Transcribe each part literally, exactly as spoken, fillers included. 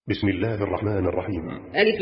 بسم الله الرحمن الرحيم. ألف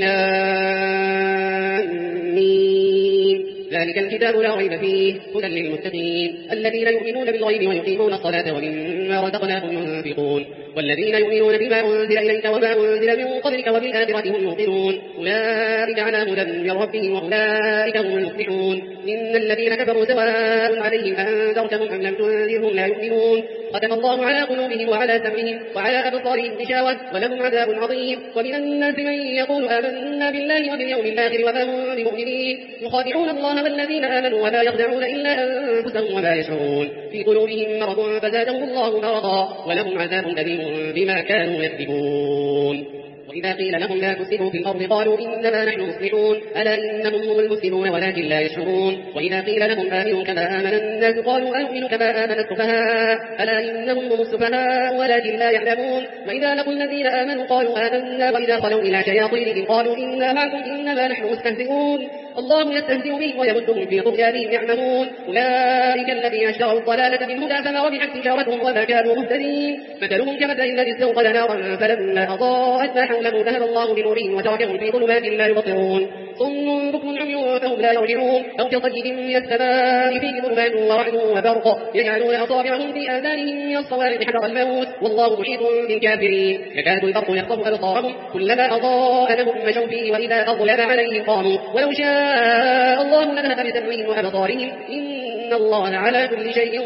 لام ميم. ذلك الكتاب لا ريب فيه هدى للمتقين الذين يؤمنون بالغيب ويقيمون الصلاة ومما رزقناهم ينفقون والذين يؤمنون بما أنزل إليك وما أنزل من قبلك وبالآخرة هم يوقنون أولئك على هدى من ربهم وأولئك هم المفلحون. إن الذين كفروا سواء عليهم أنذرتهم أم لم تنذرهم لا يؤمنون ختم الله على قلوبهم وعلى سمعهم وعلى أبصارهم غشاوة ولهم عذاب عظيم. ومن الناس من يقول آمنا بالله وباليوم الآخر وما هم بمؤمنين يخادعون الله والذين آمنوا ولا يخدعون إلا أنفسهم وما يشعرون في قلوبهم مرض فزادهم الله مرضا ولهم عذاب أليم بما كانوا يكذبون. وإذا قيل لهم لا تفسدوا في الأرض قالوا إنما نحن مصلحون ألا إنهم هم المفسدون ولكن لا يشعرون. وإذا قيل لهم آمنوا كما آمن الناس قالوا أنؤمن كما آمن السفهاء ألا إنهم هم السفهاء ولكن لا يعلمون. وإذا لقوا الذين آمنوا قالوا آمنا وإذا خلوا إلى شياطينهم قالوا إنا معكم إنما نحن مستهزئون الله يستهزئ بهم ويمدهم في طغيانهم يعمهون. أولئك الذين اشتروا الضلالة بالهدى فما ربحت تجارتهم وما كانوا مهتدين مثلهم كمثل الذي استوقد نارا فلما أضاءت ما حوله ذهب الله بنورهم وتركهم في ظلمات لا يبصرون صم بكم عمي فهم لا يرجعون أو كصيد من السماء فيه ظلمات ورعد وبرق يجعلون أصابعهم في آذانهم من الصواعق حذر الموت والله محيط بالكافرين يكاد البرق يخطف أبصارهم كلما أضاء لهم مشوا فيه وإذا أظلم عليهم قاموا ولو شاء الله لذهب بسمعهم وأبصارهم إن الله على كل شيء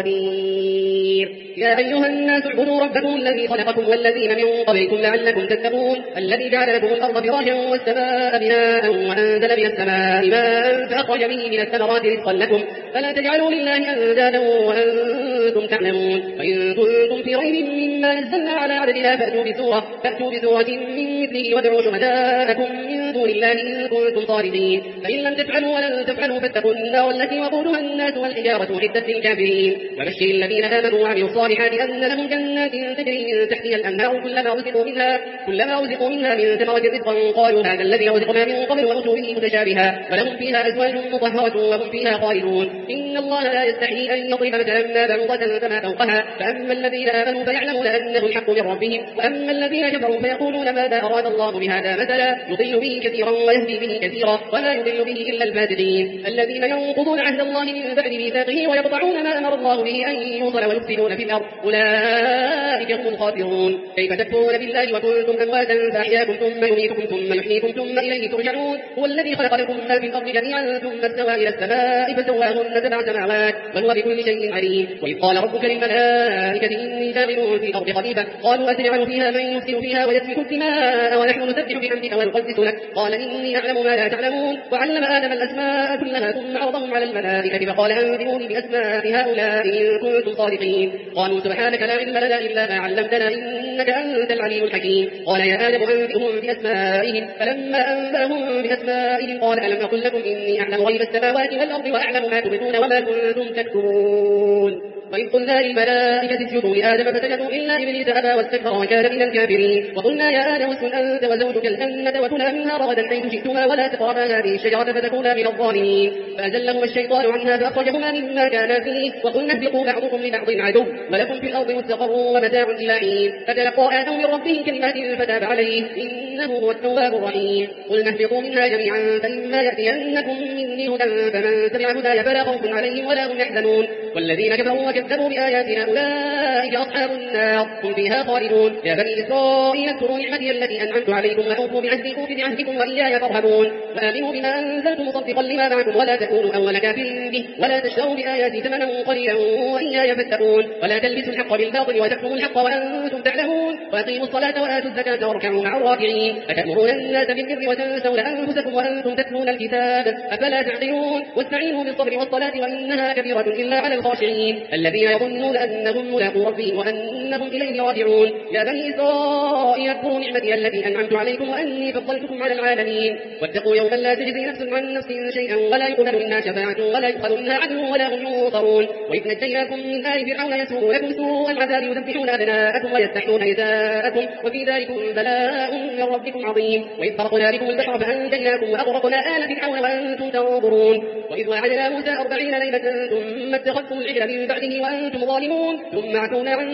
قدير. يا أيها الناس اعبدوا ربكم الذي خلقكم والذين من قبلكم لعلكم تتقون الذي جعل لكم الأرض فراشا والسماء بناء وأنزل من السماء ماء فأخرج به من الثمرات رزقا لكم فلا تجعلوا لله أندادا وأنتم تعلمون. فإن كنتم في ريب مما نزلنا على عبدنا فأتوا بسورة فأتوا بسورة من مثله وادعوا شهداءكم من دون الله إن كنتم صادقين فإن لم تفعلوا ولن تفعلوا فاتقوا النار التي وقودها الناس والحجارة عدة للكافرين. وبشر الذين آمنوا وعملوا الصالحات أن لهم جنات تجري من تحتها الأنهار كلما رزقوا منها كلما رزقوا منها من ثمرة رزقا قالوا هذا الذي رزقنا من قبل وأتوا به متشابها ولهم فيها أزواج مطهرة وهم فيها خالدون. إن الله لا يستحيي أن يضرب مثلا ما بعوضة فما فوقها فأما الذين آمنوا فيعلمون أنه الحق من ربهم وأما الذين كفروا فيقولون ماذا أراد الله بهذا مثلا يضل به كثيرا ويهدي به كثيرا ولا يضل به إلا الفاسقين الذين ينقضون عهد الله من بعد ميثاقه ويقطعون ما أمر الله به أن يوصل ويفسدون في الأرض أولئك هم الخاسرون. كيف تكفرون بالله وكنتم أمواتا فأحياكم ثم يميتكم ثم يحييكم ثم إليه ترجعون هو الذي خلق لكم ما في الأرض جميعا ثم استوى إلى السماء فسواهن سبع سماوات وهو بكل شيء عليم. وإذ قال ربك للملائكة إني جاعل في الأرض خليفة قالوا أتجعل فيها من يفسد فيها ويسفك الدماء ونحن نسبح بحمدك ونقدس لك قال إني أعلم ما لا تعلمون. وعلم آدم الأسماء كلها ثم عرضهم على الملائكة فقال أنذروني بأسماء هؤلاء إن كنتم صادقين قالوا سبحانك لا علم لنا إلا ما علمتنا إنك أنت العليم الحكيم. قال يا آدم أنبئهم بأسمائهم فلما أنبأهم بأسمائهم قال ألم أقل لكم إني أعلم غيب السماوات والأرض وأعلم ما تبدون وما كنتم تكتمون. وإذ قلنا للملائكة اسجدوا لآدم فسجدوا إلا إبليس أبى واستكبر وكان من الكافرين. وقلنا يا آدم اسكن أنت وزوجك الجنة وكلا منها رغدا حيث شئتما ولا تقربا هذه الشجرة فتكونا من الظالمين فأزلهما الشيطان عنها فأخرجهما مما كانا فيه وقلنا اهبطوا بعضكم لبعض عدو ولكم في الأرض مستقر ومتاع إلى حين فتلقى آدم من ربه كلمات فتاب عليه إنه هو التواب الرحيم. قلنا اهبطوا منها جميعا فإما يأتينكم مني هدى فمن تبع هداي فلا خوف عليهم ولا هم يحزنون والذين كفروا وكذبوا بآياتنا أولئك أصحاب النار هم فيها خالدون. يا بني إسرائيل اذكروا نعمتي التي أنعمت عليكم وأوفوا بعهدي أوف بعهدكم وإياي فارهبون وآمنوا بما أنزلت مصدقا لما معكم ولا تكونوا أول كافر به ولا تشتروا بآياتي ثمنا قليلا وإياي فاتقون ولا تلبسوا الحق بالباطل وتكتموا الحق وأنتم تعلمون وأقيموا الصلاة وآتوا الزكاة واركعوا مع الراكعين أتأمرون الناس بالبر وتنسون أنفسكم وأنتم تتلون الكتاب أفلا تعقلون واستعينوا بالصبر والصلاة وإنها كبيرة إلا على الخاشعين الذين يظنون أنهم ملاقو ربهم وأنهم إليه راجعون. يا بني إسرائيل اذكروا نعمتي التي أنعمت عليكم وأني فضلتكم على العالمين واتقوا يوما لا تجزي نفس عن نفس شيئا ولا يقبل منها شفاعة ولا يؤخذ منها عدل ولا هم ينصرون. وإذ نجيناكم من آل فرعون يسومونكم سوء العذاب يذبحون أبناءكم ويستحيون نساءكم وفي ذلكم بلاء من ربكم عظيم. وإذ فرقنا بكم البحر فأنجيناكم وأغرقنا آل فرعون وأنتم تنظرون. وإذ وعدنا موسى أربعين ليلة ثم اتخذتم العجل من بعده وأنتم ظالمون ثم عفونا عنكم من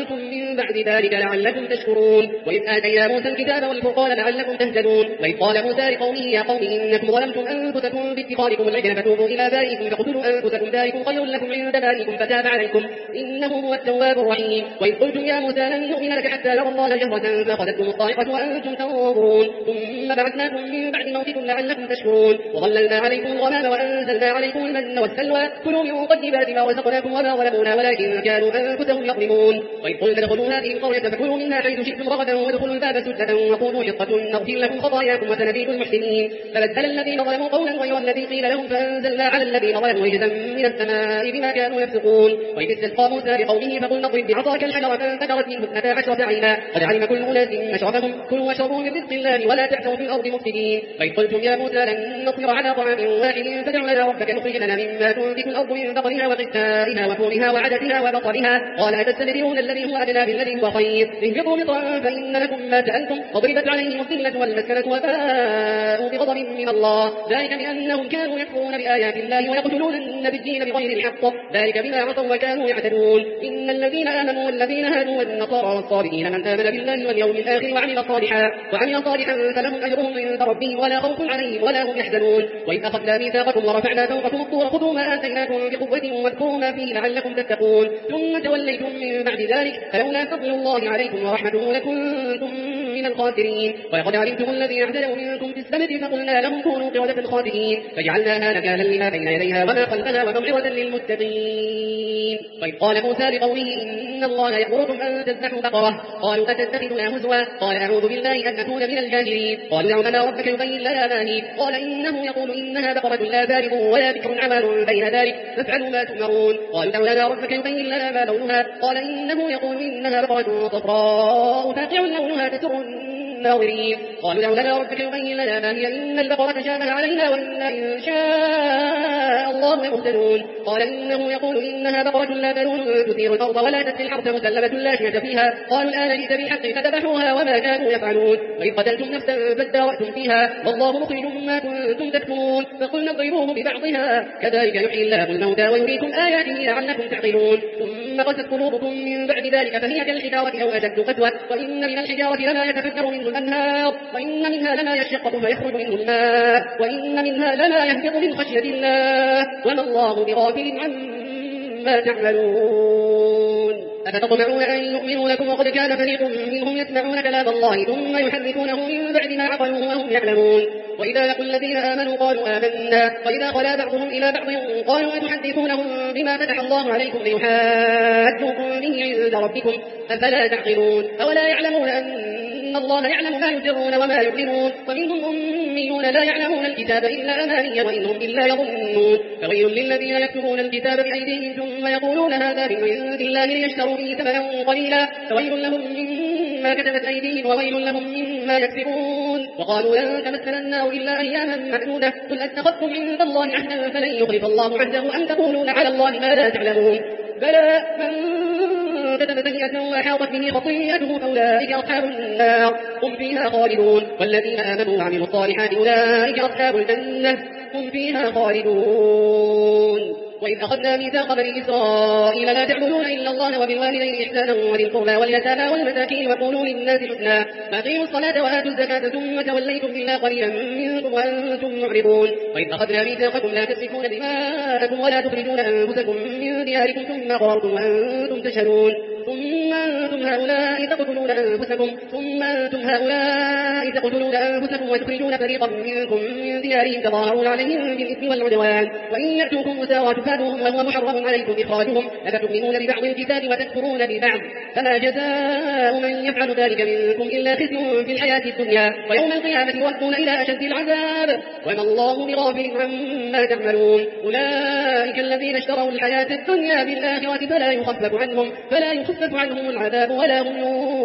من بعد ذلك لعلكم تشكرون وإذ آتينا موسى الكتاب والفرقان لعلكم تهتدون وإذ قال موسى لقومه يا قوم إنكم ظلمتم أنفسكم باتخاذكم العجل فتوبوا إلى بارئكم فاقتلوا أنفسكم ذلكم خير لكم عند بارئكم فتاب عليكم إنه هو التواب الرحيم وإذ قلتم يا موسى لن نؤمن لك حتى نرى الله جهرة فأخذتكم الصاعقة وأنتم تنظرون ثم بعثناكم من بعد موتكم لعلكم تشكرون وظللنا عليكم الغمام وأنزلنا عليكم المن والسلوى كلوا من طيبات ما رزقناكم وما ظلمونا ولكن كانوا أنفسهم يظلمون وإذ قلنا ادخلوا هذه القرية فكلوا منها حيث شئتم رغدا وادخلوا الباب سجدا وقولوا حطة نغفر لكم خطاياكم وسنزيد المحسنين فبدل الذين ظلموا قولا غير الذي قيل لهم فأنزلنا على الذين ظلموا رجزا من السماء بما كانوا يفسقون وإذ استسقى موسى لقومه فقلنا اضرب بعصاك الحجر فانفجرت منه اثنتا عشرة عينا قد علم كل أناس مشربهم كلوا واشربوا من رزق الله ولا تعثوا في الأرض مفسدين وإذ قلتم يا موسى لن نصبر على طعام واحد فادع لنا ربك يخرج لنا مما تنبت الأرض من بقرها وقثائها وفورها وعدسها وبصلها قال أتستبدلون الذي هو أدنى بالذي هو خير اهبطوا مصرا فإن لكم ما سألتم وضربت عليهم الذلة والمسكنة وباءوا بغضب من الله ذلك بأنهم كانوا يكفرون بآيات الله ويقتلون النبيين بغير الحق ذلك بما عصوا وكانوا يعتدون إن الذين آمنوا والذين هادوا والنصارى والصابئين من آمن بالله واليوم الآخر وعمل صالحا وعمل صالحا فلهم أجرهم عند ربهم ولا خوف عليهم ولا هم يحزنون وإذ أخذنا ميثاقكم ورفعنا فوقكم الطور خذوا ما آتيناكم بقوة واذكروا ما فيه لعلكم تتقون ثم توليتم من بعد ذلك فلولا فضل الله عليكم ورحمته لكنتم من الخاسرين ولقد علمتم الذين اعتدوا منكم في السبت فقلنا لهم كونوا قردة خاسرين فجعلناها نكالا لما بين يديها وما خلفها وموعظة للمتقين وإذ قال موسى لقومه إن الله يأمركم أن تذبحوا بقرة قالوا أتتخذنا هزوا قال أعوذ بالله أن أكون من الجاهلين قالوا ادع لنا ربك يبين لنا ما هي قال إنه يقول إنها بقرة لا بارد ولا بكر عمل بين ذلك فافعلوا ما تؤمرون قالوا ادع لنا ربك يبين لنا ما لونها قال إنه يقول إنها بقرة صفراء فاقع لونها تسر الناظرين قالوا ادع لنا ربك يبين لنا ما هي إن البقرة شابه علينا وإنا إن شاء الله مهتدون قال إنه يقول إنها بقرة لا ذلول تثير الأرض ولا تسقي الحرث مسلمة لا شية فيها قالوا الآن جئت بالحق فذبحوها وما كانوا يفعلون وإذ قتلتم نفسا فادارأتم فيها والله مخرج ما كنتم تكتمون فقلنا اضربوه ببعضها كذلك يحيي الله الموتى ويريكم آياته لعلكم تعقلون ثم قست قلوبكم من بعد ذلك فهي كالحجارة أو أشد قسوة وإن من الحجارة لما يتفجر منه الأنهار وإن منها لما يشقق فيخرج منه الماء وإن منها لما يهبط من خشية الله وما الله بغافل عما تعملون أفتطمعون أن يؤمنوا لكم وقد كان فريق منهم يسمعون كلام الله ثم يحرفونه من بعد ما عقلوه وهم يعلمون وإذا لقوا الذين آمنوا قالوا آمنا وإذا خلا بعضهم إلى بعض قالوا أتحدثونهم بما فتح الله عليكم ليحاجوكم به عند ربكم أفلا تعقلون أولا يعلمون أن الله يعلم ما يسرون وما يعلنون ومنهم أميون لا يعلمون الكتاب إلا أماني وإنهم إلا يظنون فويل للذين يكتبون الكتاب بأيديهم ثم يقولون هذا من عند الله ليشتروا به ثمنا قليلا فويل لهم مما كتبت أيديهم وويل لهم مما يكسبون وقالوا لن تمسنا النار إلا أياما معدودة قل أتخذتم عند الله عهدا فلن يخلف الله عهده أم تقولون على الله ما لا تعلمون بلى من كتب سيئة وأحاطت به خطيئته فأولئك أصحاب النار هم فيها خالدون والذين آمنوا وعملوا الصالحات أولئك أصحاب الجنة هم فيها خالدون وإذ أخذنا ميثاق بني إسرائيل لا تعبدون إلا الله وبالوالدين إحسانا وذي القربى واليتامى والمساكين وقولوا للناس حسنا فأقيموا الصلاة وآتوا الزكاة ثم توليتم إلا قليلا منكم وأنتم معرضون وإذ أخذنا ميثاقكم لا تسفكون دماءكم ولا تخرجون أنفسكم من دياركم ثم أقررتم وأنتم تشهدون ثم أنتم هؤلاء تقتلون أنفسكم ثم أنتم هؤلاء تقتلون أنفسكم وتخرجون فريقا منكم من ديارهم تظاهرون عليهم بالإثم والعدوان وإن يأتوكم مساواة فادوهم وهو محرم عليكم إخراجهم أفتؤمنون ببعض الكتاب وتكفرون ببعض فما جزاء من يفعل ذلك منكم إلا خزي في الحياة الدنيا ويوم القيامة يردون إلى أشد العذاب وما الله بغافل عما تعملون أولئك الذين اشتروا الحياة الدنيا بالآخرة فلا يخفف عنهم فلا يخفف عنهم العذاب ولا هم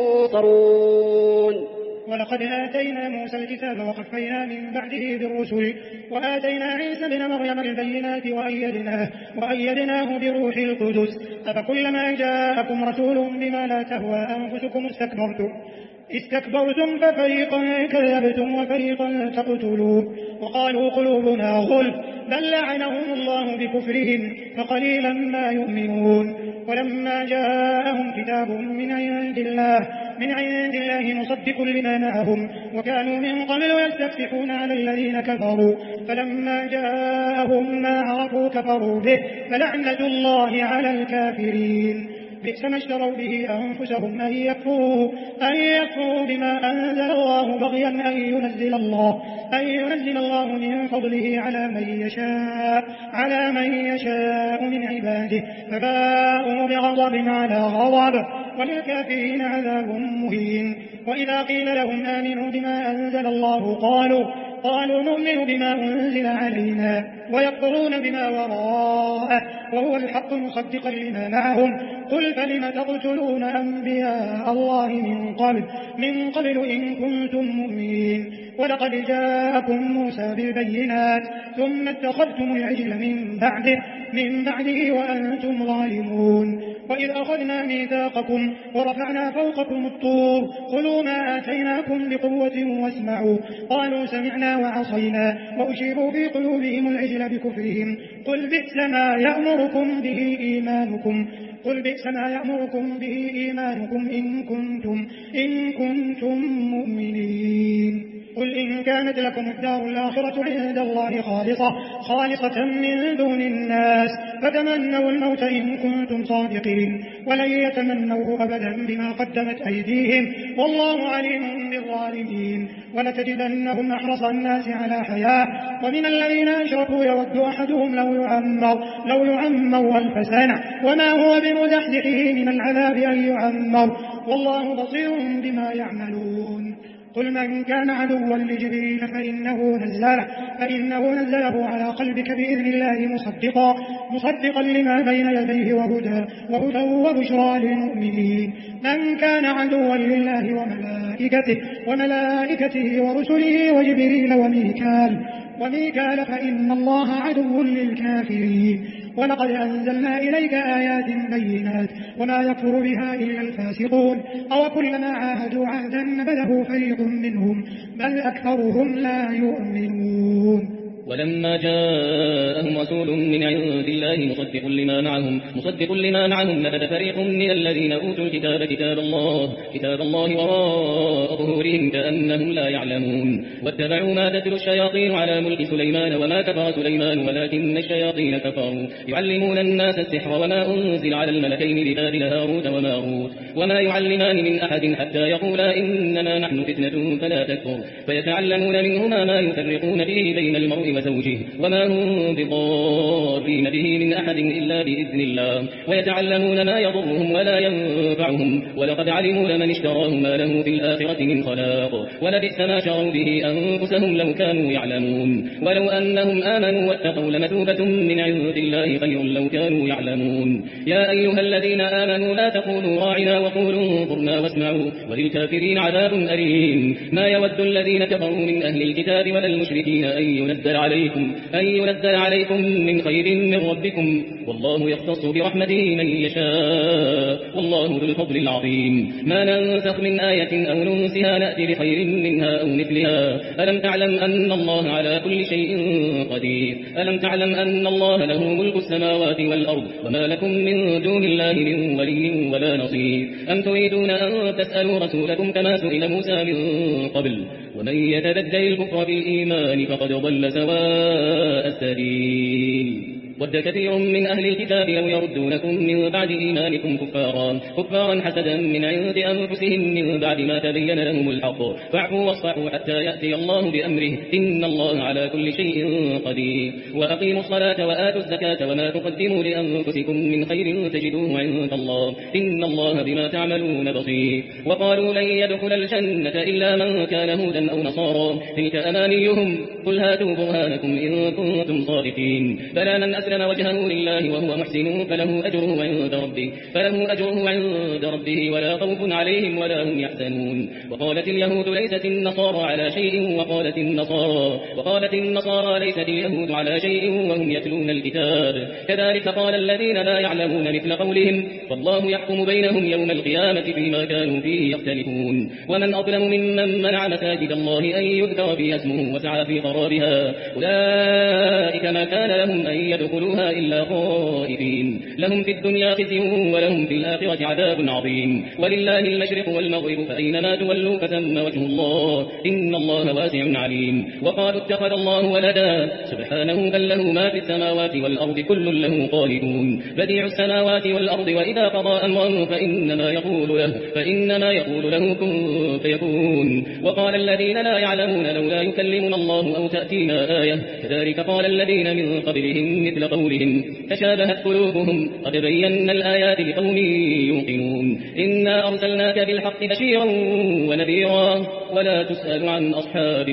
ينصرون ولقد آتينا موسى الكتاب وقفينا من بعده بالرسل وآتينا عيسى بن مريم البينات وأيدناه, وأيدناه بروح القدس أفكلما جاءكم رسول بما لا تهوى أنفسكم استكبرتم استكبرتم ففريقا كذبتم وفريقا تقتلون وقالوا قلوبنا غلف بل لعنهم الله بكفرهم فقليلا ما يؤمنون ولما جاءهم كتاب من عند الله من عند الله مصدق لما معهم وكانوا من قبل يستفتحون على الذين كفروا فلما جاءهم ما عرفوا كفروا به فلعنة الله على الكافرين بئس ما اشتروا به أنفسهم أن يكفروا, أن يكفروا بما أنزل الله بغيا أن ينزل الله, أن ينزل الله من فضله على من يشاء, على من يشاء من عباده فباءوا بغضب على غضب وللكافرين عذاب مهين. وإذا قيل لهم آمنوا بما أنزل الله قالوا قالوا نؤمن بما أنزل علينا ويكفرون بما وراءه وهو الحق مصدقا لما معهم قل فلم تقتلون أنبياء الله من قبل من قبل إن كنتم مؤمنين ولقد جاءكم موسى بالبينات ثم اتخذتم العجل من بعده من بعده وأنتم ظالمون. وإذ أخذنا ميثاقكم ورفعنا فوقكم الطور خذوا ما آتيناكم بقوة واسمعوا قالوا سمعنا وعصينا وأشيروا في قلوبهم العجل بكفرهم قل بئس ما يأمركم به إيمانكم قل بئس ما يأمركم به إيمانكم إن كنتم, إن كنتم مؤمنين. قل إن كانت لكم الدار الآخرة عند الله خالصة, خالصة من دون الناس فتمنوا الموت إن كنتم صادقين ولن يتمنوه أبدا بما قدمت أيديهم والله عليم بالظالمين. ولتجدنهم أحرص الناس على حياة ومن الذين أشركوا يود أحدهم لو يعمر, لو يعمر ألف سنة وما هو بمزحزحه من العذاب أن يعمر والله بصير بما يعملون. قل من كان عدوا لجبريل فإنه نزله, فإنه نزله على قلبك بإذن الله مصدقا, مصدقا لما بين يديه وهدى, وهدى وبشرى للمؤمنين. من كان عدوا لله وملائكته, وملائكته ورسله وجبريل وميكال, وميكال فإن الله عدو للكافرين. ولقد أنزلنا إليك آيات بينات وما يكفر بها إلا الفاسقون أو كلما عاهدوا عهدا نبذه فريق منهم بل أكثرهم لا يؤمنون. ولما جاءهم رسول من عند الله مصدق لما معهم مصدق لما معهم نبذ فريق من الذين أوتوا الكتاب كتاب الله كتاب الله وراء ظهورهم كأنهم لا يعلمون واتبعوا ما تتلو الشياطين على ملك سليمان وما كفر سليمان ولكن الشياطين كفروا يعلمون الناس السحر وما أنزل على الملكين ببابل هاروت وماروت وما يعلمان من أحد حتى يقولا إنما نحن فتنة فلا تكفر فيتعلمون منهما ما يفرقون به بين المرء وزوجه وما هم بضارين به من أحد إلا بإذن الله ويتعلمون ما يضرهم ولا ينفعهم ولقد علموا لمن اشتراه ما له في الآخرة من خلاق ولبئس ما شروا به أنفسهم لو كانوا يعلمون ولو أنهم آمنوا واتقوا لمثوبة من عند الله خير لو كانوا يعلمون. يا أيها الذين آمنوا لا تقولوا راعنا وقولوا انظرنا واسمعوا وللكافرين عذاب أليم. ما يود الذين كفروا من أهل الكتاب ولا المشركين أن ينزل عليكم أن ينزل عليكم من خير من ربكم والله يختص برحمته من يشاء والله ذو الفضل العظيم. ما ننسخ من آية أو ننسها نأتي بخير منها أو مثلها. ألم تعلم أن الله على كل شيء قدير. ألم تعلم أن الله له ملك السماوات والأرض وما لكم من دون الله من ولي ولا نصير. أم تريدون أن تسألوا رسولكم كما سئل موسى من قبل ومن يتبدل الكفر بالإيمان فقد ضل سواء السبيل. ود كثير من أهل الكتاب لو يردونكم من بعد إيمانكم كفارا كفارا حسدا من عند أنفسهم من بعد ما تبين لهم الحق فاعفوا واصفحوا حتى يأتي الله بأمره إن الله على كل شيء قدير. وأقيموا الصلاة وآتوا الزكاة وما تقدموا لأنفسكم من خير تجدوه عند الله إن الله بما تعملون بصير. وقالوا لن يدخل الجنة إلا من كان هودا أو نصارى تلك أمانيهم قل هاتوا برهانكم إن كنتم صادقين. بلى من أسلم أسلم وجهه لله وهو محسن فله أجره عند ربه فله أجره عند ربه ولا خوف عليهم ولا هم يحزنون. وقالت اليهود ليست النصارى على شيء وقالت النصارى وقالت النصارى ليست اليهود على شيء وهم يتلون الكتاب كذلك قال الذين لا يعلمون مثل قولهم فالله يحكم بينهم يوم القيامة فيما كانوا فيه يختلفون. ومن أظلم ممن منع مساجد الله أن يذكر فيها اسمه وسعى في خرابها أولئك ما كان لهم أن يدخلوها إلا خائفين لهم في الدنيا خزي ولهم في الآخرة عذاب عظيم. ولله المشرق والمغرب فأينما تولوا فثم وجه الله إن الله واسع عليم. وقالوا اتخذ الله ولدا سبحانه بل له ما في السماوات والأرض كل له قانتون بديع السماوات والأرض وإذا قضى أمرا فإنما يقول له فإنما يقول له كن فيكون. وقال الذين لا يعلمون لولا يكلمنا الله أو تأتينا آية كذلك قال الذين من قبلهم مثل قولهم تشابهت قلوبهم قد بينا الآيات لقوم يوقنون. إنا أرسلناك بالحق بشيرا ونذيرا ولا تسأل عن أصحاب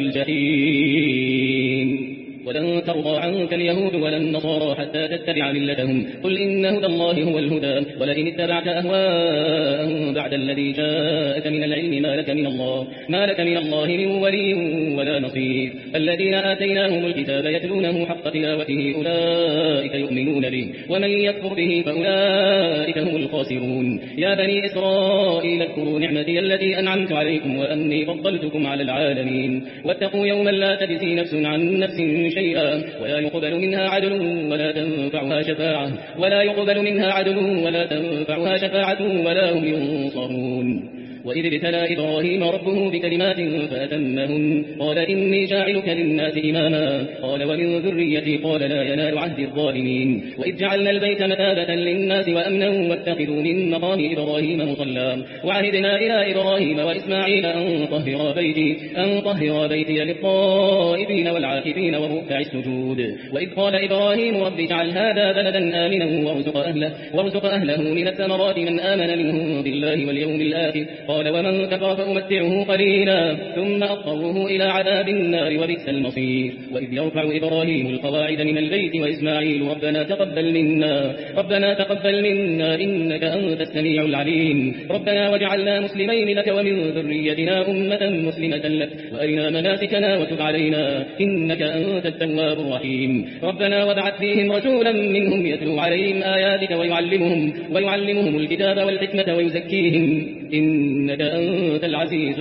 الجحيم. ولن ترضى عنك اليهود ولا النصارى حتى تتبع ملتهم قل إن هدى الله هو الهدى ولئن اتبعت أهواءهم بعد الذي جاءك من العلم ما لك من الله ما لك من الله من ولي ولا نصير. الذين آتيناهم الكتاب يتلونه حق تلاوته أولئك يؤمنون به ومن يكفر به فأولئك هم الخاسرون. يا بني إسرائيل اذكروا نعمتي التي أنعمت عليكم وأني فضلتكم على العالمين. واتقوا يوما لا تجزي نفس عن نفس شيئا ولا يقبل منها عدل ولا تنفعها شفاعة ولا يقبل منها عدل ولا تنفعها شفاعة ولا هم ينصرون. وإذ ابتلى إبراهيم ربه بكلمات فأتمهن قال إني جاعلك للناس إماما قال ومن ذريتي قال لا ينال عهد الظالمين. وإذ جعلنا البيت مثابة للناس وأمنا واتخذوا من مقام إبراهيم مصلى وعهدنا إلى إبراهيم وإسماعيل أن طهرا بيتي أن طهرا بيتي للطائفين والعاكفين والركع السجود. وإذ قال إبراهيم رب اجعل هذا بلدا آمنا وارزق أهله وارزق أهله من الثمرات من آمن منهم بالله واليوم الآخر قال ومن كفر فأمتعه قليلا ثم أضطره إلى عذاب النار وبئس المصير. وإذ يرفع إبراهيم القواعد من البيت وإسماعيل ربنا تقبل منا ربنا تقبل منا إنك أنت السميع العليم ربنا واجعلنا مسلمين لك ومن ذريتنا أمة مسلمة لك وأرنا مناسكنا وتب علينا إنك أنت التواب الرحيم. ربنا وابعث فيهم رسولا منهم يتلو عليهم آياتك ويعلمهم ويعلمهم الكتاب والحكمة ويزكيهم إنك أنت العزيز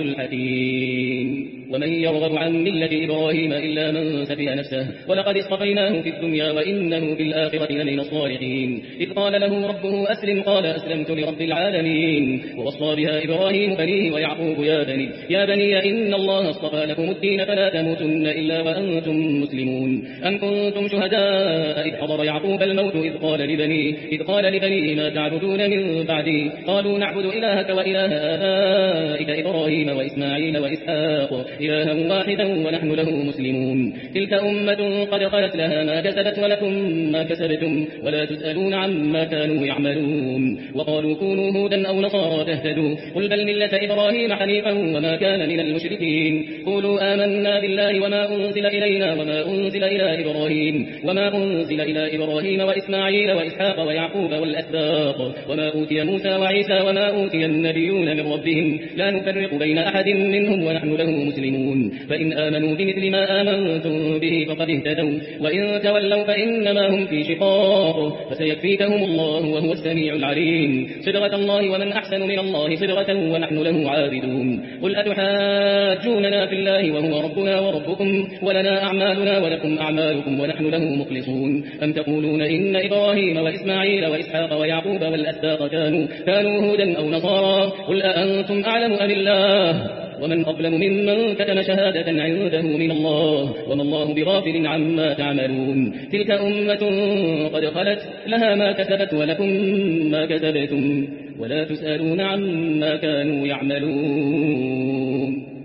الحكيم. ومن يرغب عن ملة إبراهيم إلا من سفه نفسه ولقد اصطفيناه في الدنيا وإنه في الآخرة لمن الصالحين. إذ قال له ربه أسلم قال أسلمت لرب العالمين. ووصى بها إبراهيم بنيه ويعقوب يا بني يا بني إن الله اصطفى لكم الدين فلا تموتن إلا وأنتم مسلمون. أم كنتم شهداء إذ حضر يعقوب الموت إذ قال لبنيه إذ قال لبنيه ما تعبدون من بعدي قالوا نعبد إلهك وإله آبائك إبراهيم وإسماعيل وإسحاق إلها واحدا ونحن له مسلمون. تلك أمة قد خلت لها ما كسبت ولكم ما كسبتم ولا تسألون عما كانوا يعملون. وقالوا كونوا هودا أو نصارى تهتدوا قل بل ملة إبراهيم حنيفا وما كان من المشركين. قولوا آمنا بالله وما أنزل إلينا وما أنزل إلى إبراهيم وما أنزل إلى إبراهيم وإسماعيل وإسحاق ويعقوب والأسباط وما أوتي موسى وعيسى وما أوتي النبيون من ربهم لا نفرق بين أحد منهم ونحن له مسلمون. فإن آمنوا بمثل ما آمنتم به فقد اهتدوا وإن تولوا فإنما هم في شقاق فسيكفيكهم الله وهو السميع العليم. صبغة الله ومن أحسن من الله صبغة ونحن له عابدون. قل أتحاجوننا في الله وهو ربنا وربكم ولنا أعمالنا ولكم أعمالكم ونحن له مخلصون. أم تقولون إن إبراهيم وإسماعيل وإسحاق ويعقوب والأسباط كانوا كانوا هودا أو نصارى قل أأنتم أعلم أم الله ومن أظلم ممن كتم شهادة عنده من الله وما الله بغافل عما تعملون. تلك أمة قد خلت لها ما كسبت ولكم ما كسبتم ولا تسألون عما كانوا يعملون.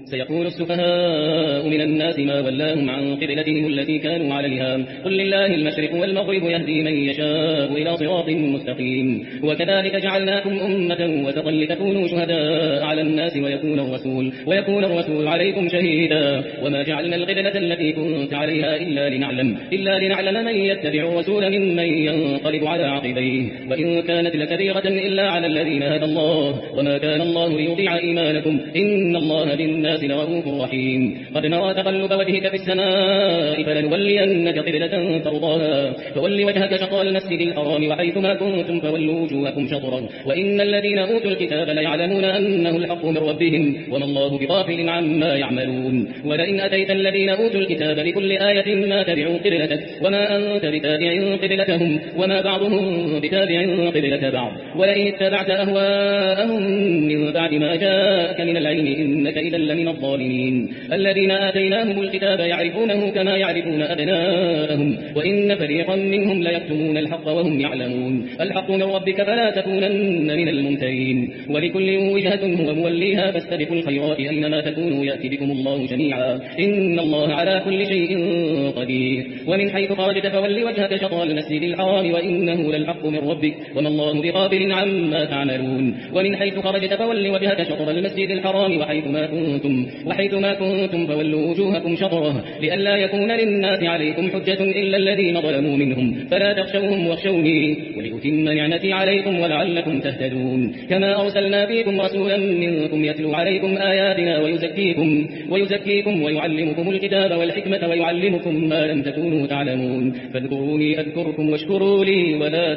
سيقول السفهاء من الناس ما ولاهم عن قبلتهم التي كانوا عليها قل لله المشرق والمغرب يهدي من يشاء إلى صراط مستقيم وكذلك جعلناكم أمة وسطا لتكونوا شهداء على الناس ويكون الرسول ويكون الرسول عليكم شهيدا وما جعلنا القبلة التي كنت عليها إلا لنعلم إلا لنعلم من يتبع الرسول ممن ينقلب على عقبيه وإن كانت لكبيرة إلا على الذين هدى الله وما كان الله ليضيع إيمانكم إن الله بالناس لرؤوف رحيم قد نرى تقلب وجهك في السماء فلنولينك قبلة ترضاها فول وجهك شطر المسجد الحرام وحيثما كنتم فولوا وجوهكم شطرا وإن الذين أوتوا الكتاب ليعلمون أنه الحق من ربهم وما الله بغافل عما يعملون ولئن أتيت الذين أوتوا الكتاب لكل آية ما تبعوا قبلتك وما أنت بتابع قبلتهم وما بعضهم بتابع قبلة بعض ولئن اتبعت أهواءهم من بعد ما جاءك من العلم إنك إذا لمن الظالمين الذين آتيناهم الكتاب يعرفونه كما يعرفون أبناءهم وإن فريقا منهم ليكتمون الحق وهم يعلمون الحق من ربك فلا تكونن من الممترين ولكل وجهة هو موليها فاستبقوا الخيرات أينما تكونوا يأتي بكم الله جميعا إن الله على كل شيء قدير ومن حيث خرجت فول وجهك شطر المسجد الحرام وإنه للحق من ربك وما الله بغافل عما تعملون ومن حيث خرجت فول وجهك شطر المسجد الحرام وحيث ما كنتم وحيث ما كنتم فولوا وجوهكم شطره لئلا يكون للناس عليكم حجة إلا الذين ظلموا منهم فلا تخشوهم واخشوني ولأتم نعمتي عليكم ولعلكم تهتدون كما أرسلنا فيكم رسولا منكم يتلو عليكم آياتنا ويزكيكم ويزكيكم ويعلمكم الكتاب والحكمة ويعلمكم ما لم تكونوا تعلمون فاذكروني أذكركم واشكروا لي ولا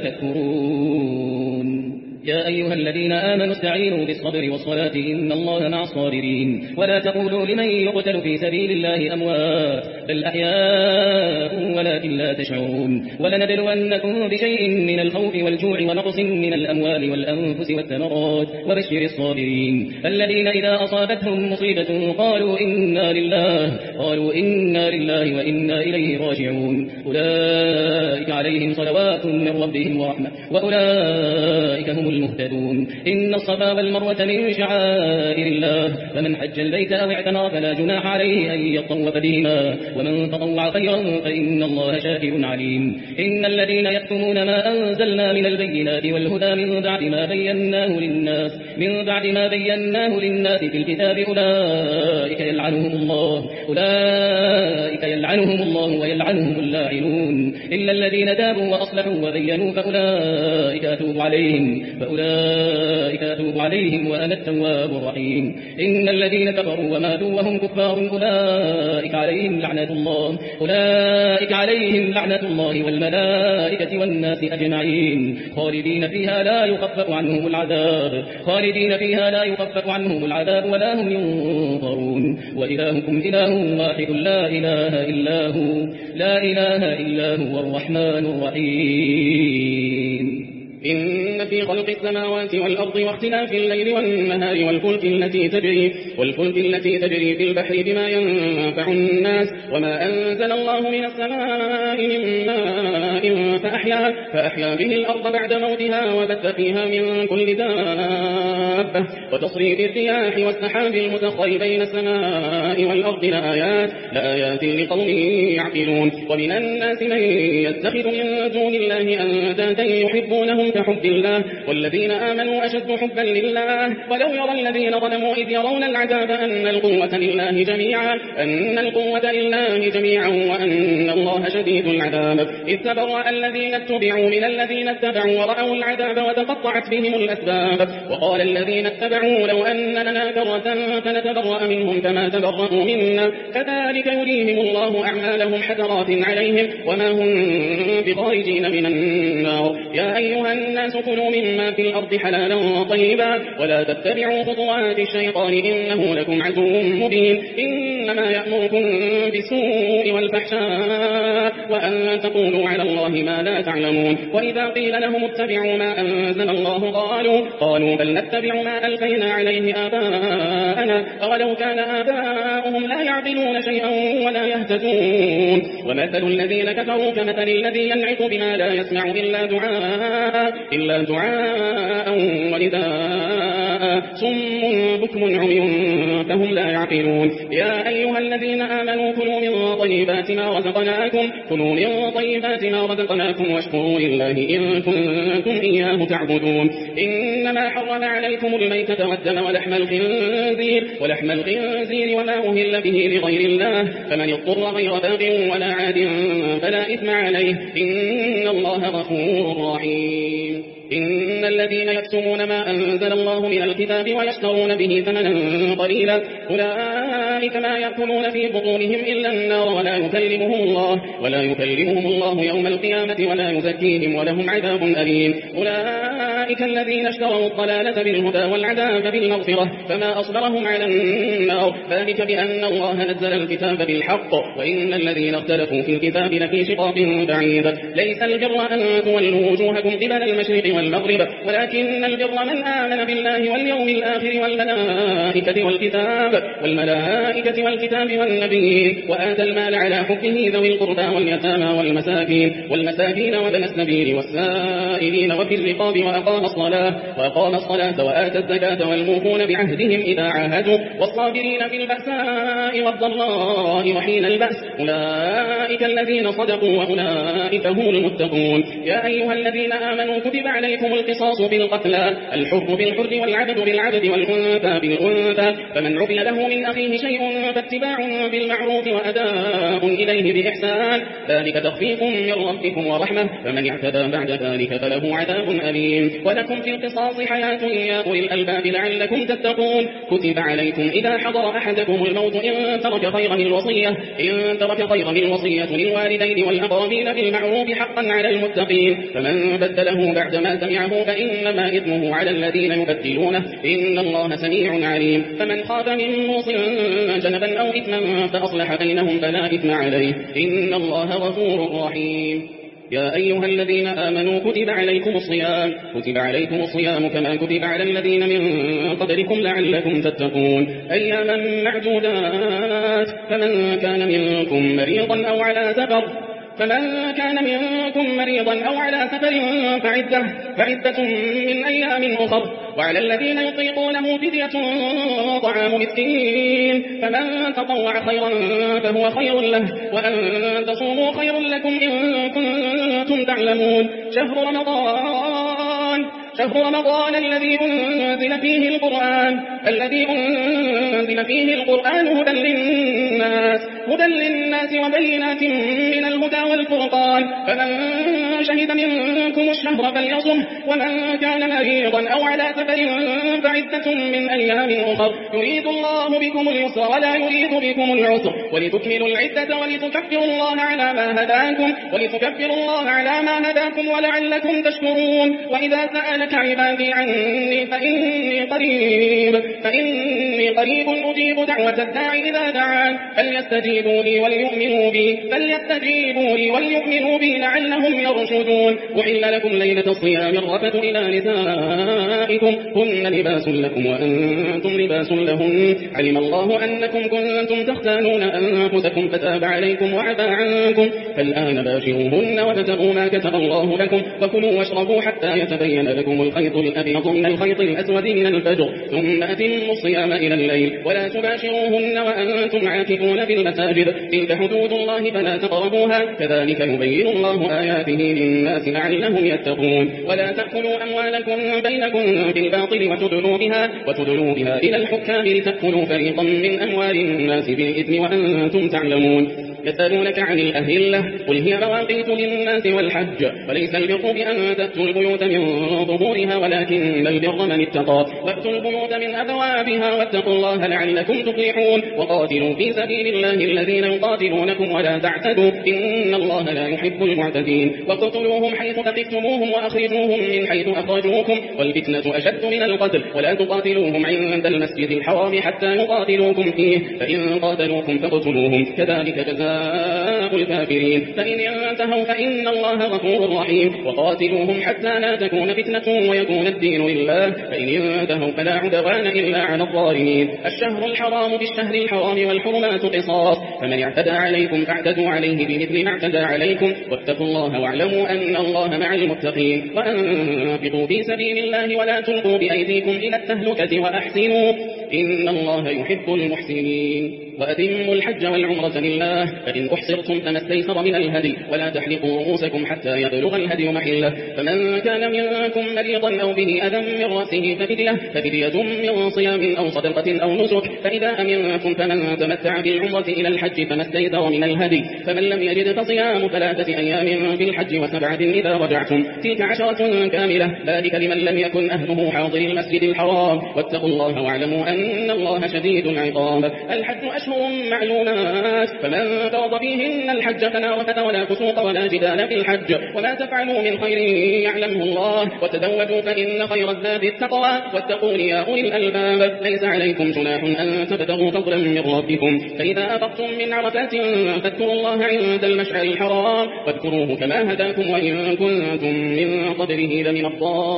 تكفرون يا أيها الذين آمنوا استعينوا بالصبر والصلاة إن الله مع الصابرين ولا تقولوا لمن يقتل في سبيل الله أموات بل أحياء ولكن لا تشعرون ولنبلونكم بشيء من الخوف والجوع ونقص من الأموال والأنفس والثمرات وبشر الصابرين الذين إذا أصابتهم مصيبة قالوا إنا لله قالوا إنا لله وإنا إليه راجعون أولئك عليهم صلوات من ربهم ورحمة وأولئك هم المهتدون إن الصفا والمروة من شعائر الله فمن حج البيت أو اعتمر فلا جناح عليه أن يطوف بهما ومن تطوع خيرا فإن الله شاكر عليم إن الذين يكتمون ما أنزلنا من البينات والهدى من بعد ما بيناه للناس من بعد ما بيناه للناس في الكتاب أولئك يلعنهم الله أولئك يلعنهم الله ويلعنهم اللاعنون إلا الذين تابوا وأصلحوا وبينوا فأولئك أتوب عليهم فأولئك أتوب عليهم وأنا التواب الرحيم إن الذين كفروا وماتوا وهم كفار أولئك عليهم لعنة الله أولئك عليهم لعنة الله والملائكة والناس أجمعين خالدين فيها لا يخفف عنهم العذاب خالدين فيها لا يخفف عنهم العذاب ولا هم ينظرون وإلهكم إله واحد لا إله إلا هو لا إله إلا هو الرحمن الرحيم إن في خلق السماوات والأرض واختلاف الليل والنهار والفلك التي تجري والفلك التي تجري في البحر بما ينفع الناس وما أنزل الله من السماء من ماء فأحيا فأحيا به الأرض بعد موتها وبث فيها من كل دابة وتصريف الرياح والسحاب المسخر بين السماء والأرض لآيات لآيات لقوم يعقلون ومن الناس من يتخذ من دون الله أندادا يحبونهم كحب الله والذين آمنوا أشد حبا لله ولو يرى الذين ظلموا إذ يرون العذاب أن القوة لله جميعا أن القوة لله جميعا وأن الله شديد العذاب إذ تبرأ الذين اتبعوا من الذين اتبعوا ورأوا العذاب وتقطعت بهم الأسباب وقال الذين اتبعوا لو أن لنا كرة فنتبرأ منهم كما تبرأوا منا كذلك يريهم الله أعمالهم حسرات عليهم وما هم بخارجين من النار يا أيها الناس كلوا مما في الأرض حلالا طيبا ولا تتبعوا خطوات الشيطان إنه لكم عدو مبين إنما يأمركم بالسوء والفحشاء وأن تقولوا على الله ما لا تعلمون وإذا قيل لهم اتبعوا ما أنزل الله قالوا قالوا بل نتبع ما ألقينا عليه آباءنا أولو كان آباؤهم لا يعقلون شيئا ولا يهتدون ومثل الذين كفروا كمثل الذي ينعق بما لا يسمع إلا دعاء إلا دعاء ونداء صم بكم عمي فهم لا يعقلون يا أيها الذين آمنوا كلوا من طيبات ما رزقناكم كلوا من طيبات ما رزقناكم واشكروا لله إن كنتم إياه تعبدون إنما حرم عليكم الميتة والدم ولحم الخنزير ولحم الخنزير وما أهل به لغير الله فمن اضطر غير باغ ولا عاد فلا إثم عليه إن الله غفور رحيم إن الذين يكتمون ما أنزل الله من الكتاب ويشترون به ثمنا قليلا أولئك ما يأكلون في بطونهم إلا النار ولا يكلمهم الله ولا يكلمهم الله يوم القيامة ولا يزكيهم ولهم عذاب أليم أولئك الذين اشتروا الضلالة بالهدى والعذاب بالمغفرة فما أصبرهم على النار ذلك بأن الله نزل الكتاب بالحق وإن الذين اختلفوا في الكتاب لفي شقاق بعيد ليس البر أن تولوا وجوهكم قبل المشرق والمغرب ولكن البر من آمن بالله واليوم الآخر والملائكة والكتاب والملائكة والكتاب والنبيين وآتى المال على حبه ذوي القربى واليتامى والمساكين والمساكين وابن السبيل والسائلين وفي الرقاب وأقام الصلاة وأقام الصلاة وآتى الزكاة والموفون بعهدهم إذا عاهدوا والصابرين في البأساء والضراء وحين البأس أولئك الذين صدقوا وأولئك هم المتقون يا أيها الذين آمنوا كتب عليكم القصاص بالقتلى الحر بالحر والعبد بالعبد والأنثى بالأنثى فمن عفي له من أخيه شيء فاتباع بالمعروف وأداء إليه بإحسان ذلك تخفيف من ربكم ورحمة فمن اعتدى بعد ذلك فله عذاب أليم ولكم في القصاص حياة يا أولي الألباب لعلكم تتقون كتب عليكم إذا حضر أحدكم الموت إن ترك خيرا الوصية إن ترك خيرا الوصية للوالدين والأقربين بالمعروف حقا على المتقين فمن بدله بعد ما سمعه فإنما إثمه على الذين يبدلونه إن الله سميع عليم فمن خاف من موص جنبا أو إثما فأصلح بينهم فلا إثم عليه إن الله غفور رحيم يا أيها الذين آمنوا كتب عليكم الصيام كتب عليكم الصيام كما كتب على الذين من قبلكم لعلكم تتقون أياما معدودات فمن كان منكم مريضا أو على سفر فمن كان منكم مريضا أو على سفر فعدة, فعدة من أيام أخر وعلى الذين يطيقونه فدية طعام مسكين فمن تطوع خيرا فهو خير له وأن تصوموا خير لكم إن كنتم تعلمون شهر رمضان شهر رمضان الذي أنزل فيه القرآن الذي أنزل فيه القرآن هدى للناس هدى للناس وبينات من الهدى والفرقان فمن شهد منكم الشهر فليصم ومن كان مريضا أو على سفر فعدة من أيام أخر يريد الله بكم اليسر ولا يريد بكم العسر ولتكملوا العدة ولتكبروا الله على ما هداكم ولتكبروا الله على ما هداكم ولعلكم تشكرون وإذا سألك عبادي عني فإني قريب فإني قريب أجيب دعوة الداعي إذا دعان فليستجيبوا لي وليؤمنوا بي فليستجيبوا لي وليؤمنوا بي لعلهم يرشدون أحل لكم ليلة الصيام الرفث إلى نسائكم هن لباس لكم وأنتم لباس لهن علم الله أنكم كنتم تختانون أنفسكم فتاب عليكم وعفى عنكم فالآن باشروهن وابتغوا ما كتب الله لكم وكلوا واشربوا حتى يتبين لكم الخيط الأبيض من الخيط الأسود من الفجر ثم أتموا الصيام إلى الليل ولا تباشروهن وأنتم عاكفون في المساجد تلك حدود الله فلا تقربوها كذلك يبين الله آياته للناس لعلهم يتقون ولا تأكلوا أموالكم بينكم بالباطل وتدلوا بها, وتدلوا بها إلى الحكام لتأكلوا فريقا من أموال الناس بالإثم وأنتم تعلمون يسألونك عن الأهلة قل هي مواقيت للناس والحج وليس البر بأن تأتوا البيوت من ظهورها ولكن البر من اتقى وأتوا البيوت من أبوابها واتقوا الله لعلكم تفلحون وقاتلوا في سبيل الله الذين يقاتلونكم ولا تعتدوا إن الله لا يحب المعتدين وقتلوهم حيث ثقفتموهم وأخرجوهم من حيث أخرجوكم والفتنة أشد من القتل ولا تقاتلوهم عند المسجد الحرام حتى يقاتلوكم فيه فإن قاتلوكم فاقتلوهم كذلك جزاء جزاء الكافرين فإن انتهوا فإن الله غفور رحيم وقاتلوهم حتى لا تكون فتنة ويكون الدين لله فإن انتهوا فلا عدوان إلا على الظالمين الشهر الحرام بالشهر الحرام والحرمات قصاص فمن اعتدى عليكم فاعتدوا عليه بمثل ما اعتدى عليكم واتقوا الله واعلموا أن الله مع المتقين وأنفقوا في سبيل الله ولا تلقوا بأيديكم إلى التهلكة وأحسنوا إن الله يحب المحسنين وأتموا الحج والعمرة لله فإن أحصرتم فما استيسر من الهدي ولا تحلقوا رؤوسكم حتى يبلغ الهدي محله فمن كان منكم مريضا أو به أذى من رأسه ففدية ففدية من صيام أو صدقة أو نسك فإذا أمنتم فمن تمتع بالعمرة إلى الحج فما استيسر من الهدي فمن لم يجد فصيام ثلاثة أيام في الحج وسبعة إذا رجعتم تلك عشرة كاملة ذلك لمن لم يكن أهله حاضر المسجد الحرام واتقوا الله واعلموا أن الله شديد العقاب الحج أشهر معلومات فمن فرض فيهن الحج فلا رفث ولا فسوق ولا جدال في الحج وما تفعلوا من خير يعلمه الله وتزودوا فإن خير الزاد التقوى واتقون يا أولي الألباب ليس عليكم جناح أن تبتغوا فضلا من ربكم فإذا أفضتم من عرفات فاذكروا الله عند المشعر الحرام واذكروه كما هداكم وإن كنتم من قبله لمن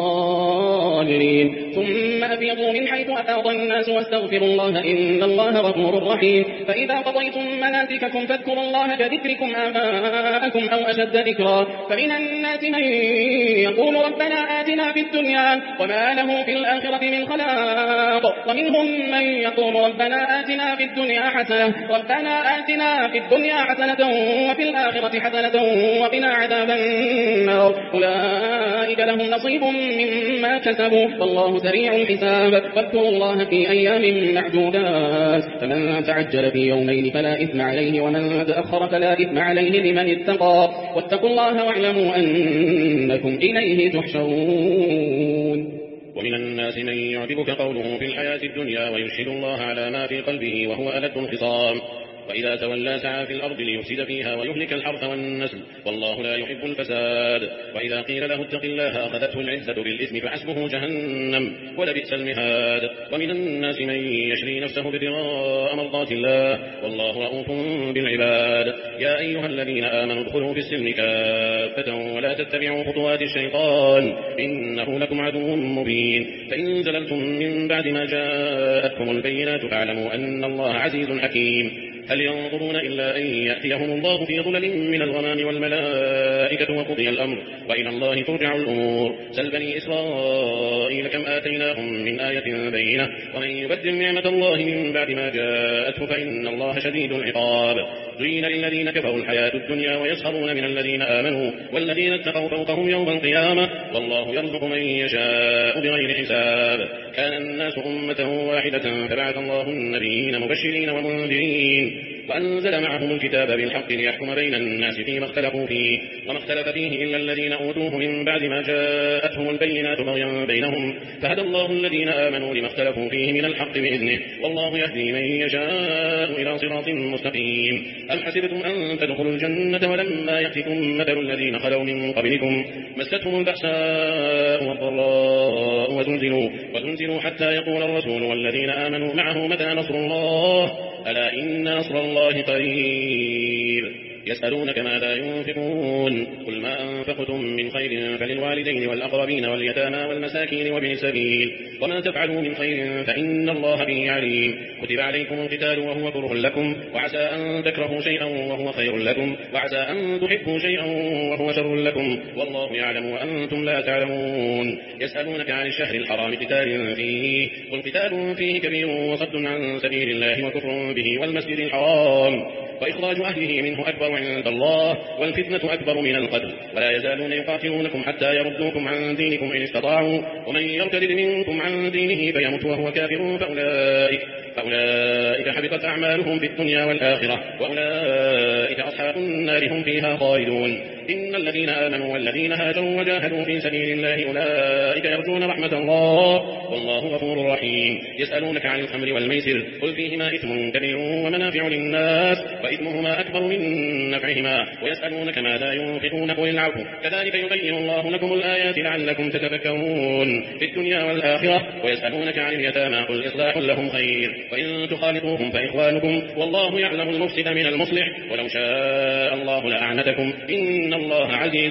الضالين ثم أفيضوا من حيث أفاض الناس واستغفروا الله إن الله غفور رحيم فإذا قضيتم مناسككم فاذكروا الله كذكركم آباءكم أو أشد ذكرا فمن الناس من يقول ربنا آتنا في الدنيا وما له في الآخرة من خلاق ومنهم من يقول ربنا آتنا في الدنيا حسنة ربنا آتنا في الدنيا حسنة وفي الآخرة حسنة وقنا عذاب النار أولئك لهم نصيب مما كسبوا والله سريع الحساب واذكروا الله في أيام معدودات فمن تعجل في يومين فلا إثم عليه ومن تأخر فلا إثم عليه لمن اتقى واتقوا الله واعلموا أنكم إليه تحشرون ومن الناس من يعجبك قوله في الحياة الدنيا ويشهد الله على ما في قلبه وهو ألد الخصام وإذا تولى سعى في الأرض ليفسد فيها ويهلك الحرث والنسل والله لا يحب الفساد وإذا قيل له اتق الله أخذته العزة بالإثم فحسبه جهنم ولبئس المهاد ومن الناس من يشري نفسه ابتغاء مرضات الله والله رؤوف بالعباد يا أيها الذين آمنوا ادخلوا في السلم كافة ولا تتبعوا خطوات الشيطان إنه لكم عدو مبين فإن زللتم من بعد ما جاءتكم البينات فاعلموا أن الله عزيز حكيم هل ينظرون إلا أن يأتيهم الله في ظلل من الغمام والملائكة وقضي الأمر وإلى الله ترجع الأمور سل بني إسرائيل كم آتيناهم من آية بينة ومن يبدل نعمة الله من بعد ما جاءته فإن الله شديد العقاب زين للذين كفروا الحياة الدنيا ويسخرون من الذين آمنوا والذين اتقوا فوقهم يوم القيامة والله يرزق من يشاء بغير حساب كان الناس أمة واحدة فبعث الله النبيين مبشرين ومنذرين وأنزل معهم الكتاب بالحق ليحكم بين الناس فيما اختلفوا فيه وما اختلف فيه إلا الذين أوتوه من بعد ما جاءتهم البينات بغيا بينهم فهدى الله الذين آمنوا لما اختلفوا فيه من الحق بإذنه والله يهدي من يشاء إلى صراط مستقيم أم حسبتم أن تدخلوا الجنة ولما يأتكم مثل الذين خلوا من قبلكم مستهم البأساء والضراء وزلزلوا وزلزلوا حتى يقول الرسول والذين آمنوا معه متى نصر الله ألا إن نصر الله قريب يسألونك ماذا ينفقون قل ما أنفقتم من خير فللوالدين والأقربين واليتامى والمساكين وابن السبيل وما تفعلوا من خير فإن الله به عليم كتب عليكم القتال وهو كره لكم وعسى أن تكرهوا شيئا وهو خير لكم وعسى أن تحبوا شيئا وهو شر لكم والله يعلم وأنتم لا تعلمون يسألونك عن الشهر الحرام قتال فيه قل قتال فيه كبير وصد عن سبيل الله وكفر به والمسجد الحرام وإخراج أهله منه أكبر عند الله والفتنة أكبر من القتل ولا يزالون يقاتلونكم حتى يردوكم عن دينكم إن استطاعوا ومن يرتد منكم عن دينه فيمت وهو كافر فأولئك, فأولئك حبطت أعمالهم في الدنيا والآخرة وأولئك أصحاب النار هم فيها خالدون إن الذين آمنوا والذين هاجروا وجاهدوا في سبيل الله أولئك يرجون رحمة الله والله غفور رحيم. يسألونك عن الخمر والميسر قل فيهما إثم كبير ومنافع للناس وإثمهما أكبر من نفعهما ويسألونك ماذا ينفقون قل العفو كذلك يبين الله لكم الآيات لعلكم تتفكرون في الدنيا والآخرة. ويسألونك عن اليتامى قل إصلاح لهم خير وإن تخالطوهم فإخوانكم والله يعلم المفسد من المصلح ولو شاء الله لأعنتكم إن الله عزيز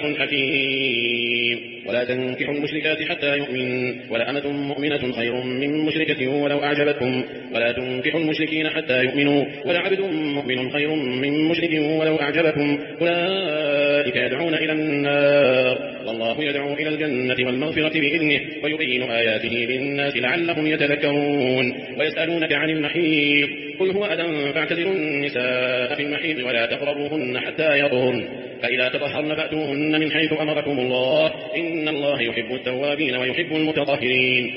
حكيم. ولا تنكحوا المشركات حتى يؤمن ولأمة مؤمنة خير من مشركة ولو أعجبتكم ولا تنكحوا المشركين حتى يؤمنوا ولعبد مؤمن خير من مشرك ولو أعجبكم أولئك يدعون إلى النار والله يدعو إلى الجنة والمغفرة بإذنه ويبين آياته للناس لعلهم يتذكرون. ويسألونك عن المحيض قل هو أذى فاعتزلوا النساء في المحيض ولا تقربوهن حتى يطهرن فإذا تطهرن فأتوهن من حيث أمركم الله إن الله يحب التوابين ويحب المتطهرين.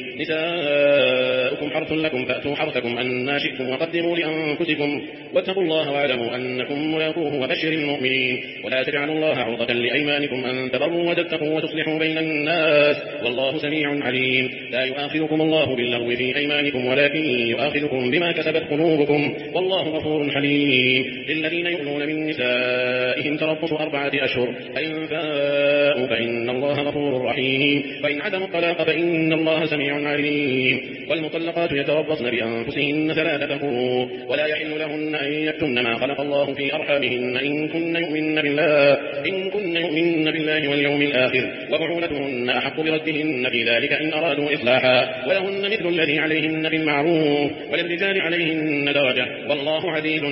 نساؤكم حرث لكم فأتوا حرثكم أن شئتم وقدموا لأنفسكم واتقوا الله واعلموا أنكم ملاقوه وبشر المؤمنين. ولا تجعلوا الله عرضة لأيمانكم أن تبروا وتتقوا وتصلحوا بين الناس والله سميع عليم. لا يؤاخذكم الله باللغو في أيمانكم ولكن يؤاخذكم بما كسبت قلوبكم والله غفور حليم. للذين يؤلون من نسائهم تربص أربعة أشهر فإن فاءوا فإن الله غفور رحيم فإن عدموا الطلاق فإن الله سميع عليم. والمطلقات يتربصن بأنفسهن ثلاثة قروء ولا يحل لهن أن يكتمن ما خلق الله في أرحامهن إن كن يؤمن بالله إن كن يؤمن بالله واليوم الآخر وبعولتهن أحق بردهن في ذلك إن أرادوا إصلاحا ولهن مثل الذي عليهن بالمعروف وللرجال عليهن درجة والله عزيز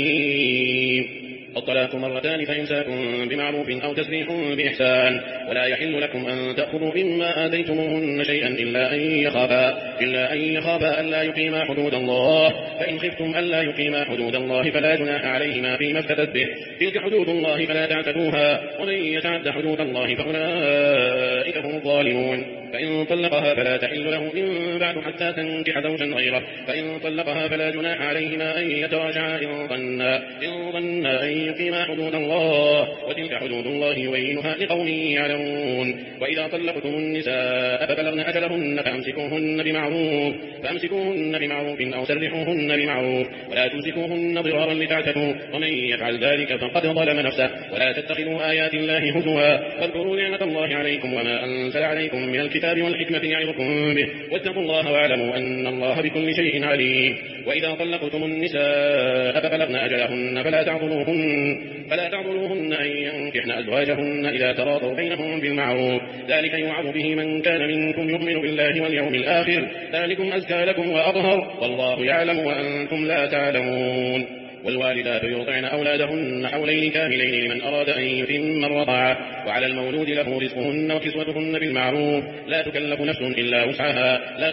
حكيم. الطلاق مرتان فإمساك بمعروف أو تسريح بإحسان ولا يحل لكم أن تأخذوا مما آتيتموهن شيئا إلا أن يخافا إلا أن يخافا ألا يقيما حدود الله فإن خفتم ألا يقيما حدود الله فلا جناح عليهما فيما افتدت به تلك حدود الله فلا تعتدوها ومن يتعد حدود الله فأولئك هم الظالمون. فإن طلقها فلا تحل له من بعد حتى تنكح زوجا غيره فإن طلقها فلا جناح عليهما أن يتراجعا إن ظنا إن ظنا أن يقيما حدود الله وتلك حدود الله يبينها لقوم يعلمون. وإذا طلقتم النساء فبلغن أجلهن فأمسكوهن بمعروف فأمسكوهن بمعروف أو سرحوهن بمعروف ولا تمسكوهن ضرارا لتعتدوا ومن يفعل ذلك فقد ظلم نفسه. ولا تتخذوا آيات الله هزوا واذكروا نعمة الله عليكم وما أنزل عليكم من الكتاب والحكمة يعظكم به واتقوا الله واعلموا أن الله بكل شيء عليم. وإذا طلقتم النساء فبلغن أجلهن فلا تعضلوهن فلا تعضلوهن أن ينكحن أزواجهن إذا تراضوا بينهم بالمعروف ذلك يوعظ به من كان منكم يؤمن بالله واليوم الآخر ذلكم أزكى لكم وأطهر والله يعلم وأنتم لا تعلمون. والوالدات يرضعن أولادهن حولين كاملين لمن أراد أن يتم الرضاعة وعلى المولود له رزقهن وكسوتهن بالمعروف لا تكلف نفس إلا وسعها لا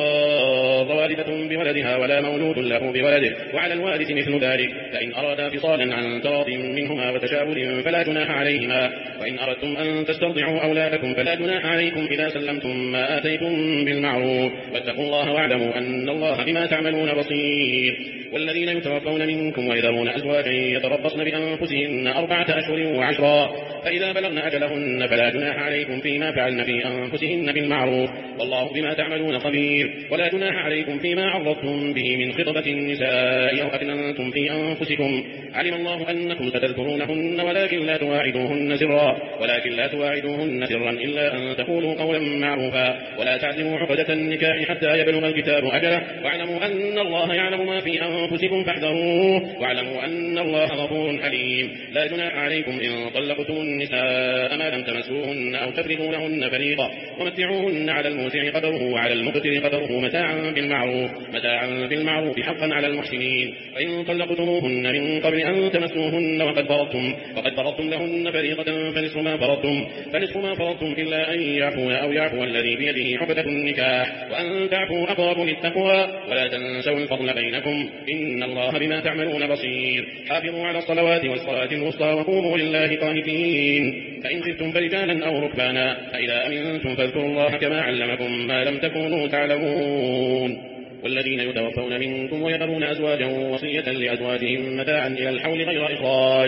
تضار والدة بولدها ولا مولود له بولده وعلى الوارث مثل ذلك فإن أرادا فصالا عن تراض منهما وتشاور فلا جناح عليهما. وإن أردتم أن تسترضعوا أولادكم فلا جناح عليكم إذا سلمتم ما آتيتم بالمعروف واتقوا الله واعلموا أن الله بما تعملون بصير. والذين يتوفون منكم ويذرون أزواجا يتربصن بأنفسهن أربعة أشهر وعشرا فإذا بلغن أجلهن فلا جناح عليكم فيما فعلن في أنفسهن بالمعروف والله بما تعملون خبير. ولا جناح عليكم فيما عرضتم به من خطبة النساء أو أكننتم في أنفسكم علم الله أنكم ستذكرونهن ولكن لا تواعدوهن سرا ولكن لا تواعدوهن سرا إلا أن تقولوا قولا معروفا ولا تعزموا عقدة النكاح حتى يبلغ الكتاب أجله واعلموا أن الله يعلم ما في أنفسكم فاحذروه واعلموا أن الله غفور حليم. لا جناح عليكم إن طلقتم النساء ما لم تمسوهن أو تفرضوا لهن فريضة ومتعوهن على الموسع قدره وعلى المقتر قدره متاعا بالمعروف متاعا بالمعروف حقا على المحسنين. وإن طلقتموهن من قبل أن تمسوهن وقد فرضتم وقد فرضتم لهن فريضة فنصف ما فرضتم فنصف ما فرضتم إلا أن يعفوا أو يعفو الذي بيده عقدة النكاح وأن تعفوا أقرب للتقوى ولا تنسوا الفضل بينكم إن الله بما تعملون بصير. حافظوا على الصلوات والصلاة الوسطى وقوموا لله قانتين. فإن خفتم فرجالا أو ركبانا فإذا أمنتم فاذكروا الله كما علمكم ما لم تكونوا تعلمون. والذين يتوفون منكم ويذرون أزواجا وصية لأزواجهم متاعا إلى الحول غير إخراج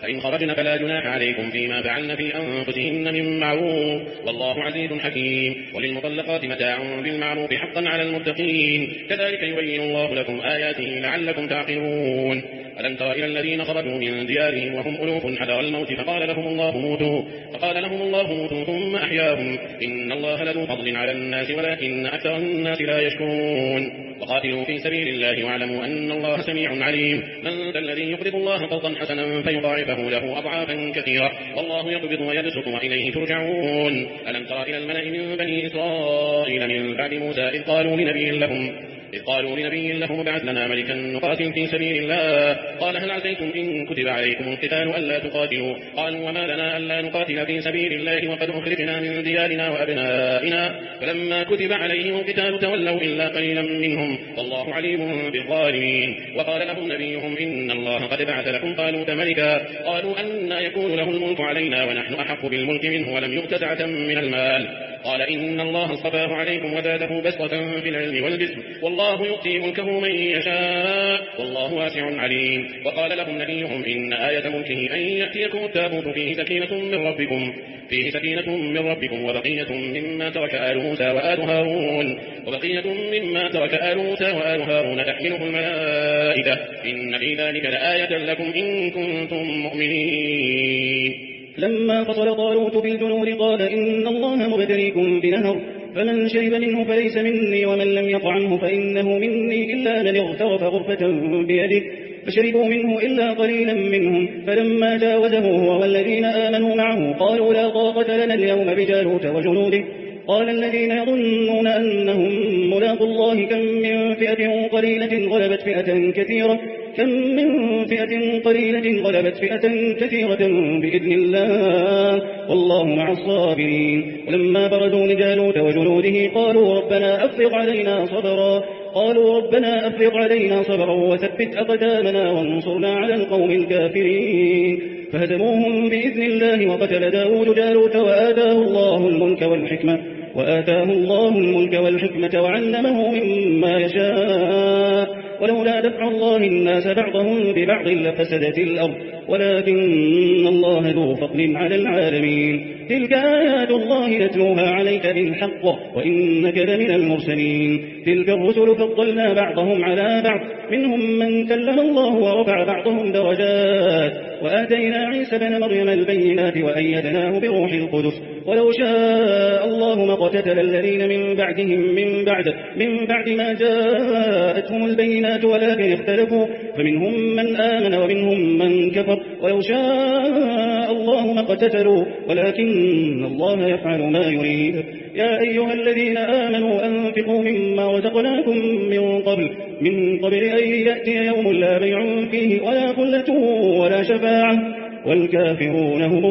فإن خرجن فلا جناح عليكم فيما فعلن في أنفسهن من معروف والله عزيز حكيم وللمطلقات متاع بالمعروف حقا على المتقين كذلك يبين الله لكم آياته لعلكم تعقلون ألم تر إلى الذين خرجوا من ديارهم وهم ألوف حذر الموت فقال لهم الله موتوا فقال لهم الله موتوا ثم أحياهم إن الله لذو فضل على الناس ولكن أكثر الناس لا يشكرون وقاتلوا في سبيل الله واعلموا أن الله سميع عليم من ذا الذي يقرض الله قرضا حسنا فيضاعفه له أضعافا كثيرة والله يقبض ويبسط وإليه ترجعون ألم تر إلى الملأ من بني إسرائيل من بعد موسى إذ قالوا لنبي لهم إذ قالوا لنبي لهم ابعث لنا ملكا نقاتل في سبيل الله قال هل عسيتم إن كتب عليكم القتال ألا تقاتلوا قالوا وما لنا ألا نقاتل في سبيل الله وقد أخرجنا من ديارنا وأبنائنا فلما كتب عليهم القتال تولوا إلا قليلا منهم والله عليم بالظالمين وقال لهم نبيهم إن الله قد بعث لكم طالوت ملكا قالوا أن يكون له الملك علينا ونحن أحق بالملك منه ولم يؤت سعة من المال قال إن الله اصطفاه عليكم وزاده بسطة في العلم والجسم والله يؤتي ملكه من يشاء والله واسع عليم وقال لهم نبيهم إن آية ملكه أن يأتيكم التابوت فيه سكينة من ربكم فيه سكينة من ربكم وبقية مما ترك آل موسى وآل هارون وبقية مما ترك آل موسى وآل هارون تحمله الملائكة إن في ذلك لآية لكم إن كنتم مؤمنين لما فصل طالوت بالجنود قال إن الله مبتليكم بنهر فمن شرب منه فليس مني ومن لم يطعمه فإنه مني إلا من اغترف غرفة بيده فشربوا منه إلا قليلا منهم فلما جاوزه هو والذين آمنوا معه قالوا لا طاقة لنا اليوم بجالوت وجنوده قال الذين يظنون أنهم ملاقوا الله كم من فئة قليلة غلبت فئة كثيرة كم من فئة قليلة غلبت فئة كثيرة بإذن الله والله مع الصابرين ولما بردوا لجالوت وجنوده قالوا ربنا أفرغ علينا صبرا قالوا ربنا أفرغ علينا صبرا وثبت أقدامنا وانصرنا على القوم الكافرين فهزموهم بإذن الله وقتل داود جالوت وآتاه الله الملك والحكمة وآتاه الله الملك والحكمة وعلمه مما يشاء ولولا دفع الله الناس بعضهم ببعض لفسدت الأرض ولكن الله ذو فضل على العالمين تلك آيات الله نتلوها عليك بالحق وإنك لمن المرسلين تلك الرسل فضلنا بعضهم على بعض منهم من كلم الله ورفع بعضهم درجات وآتينا عيسى بن مريم البينات وأيدناه بروح القدس ولو شاء الله ما قتتل الذين من بعدهم من بعد من بعد ما جاءتهم البينات ولكن اختلفوا فمنهم من آمن ومنهم من كفر ولو شاء الله ما قتتلوا ولكن الله يفعل ما يريد يا أيها الذين آمنوا أنفقوا مما رزقناكم من قبل من قبل أن يأتي يوم لا بيع فيه ولا خلة ولا شفاعة والكافرون هم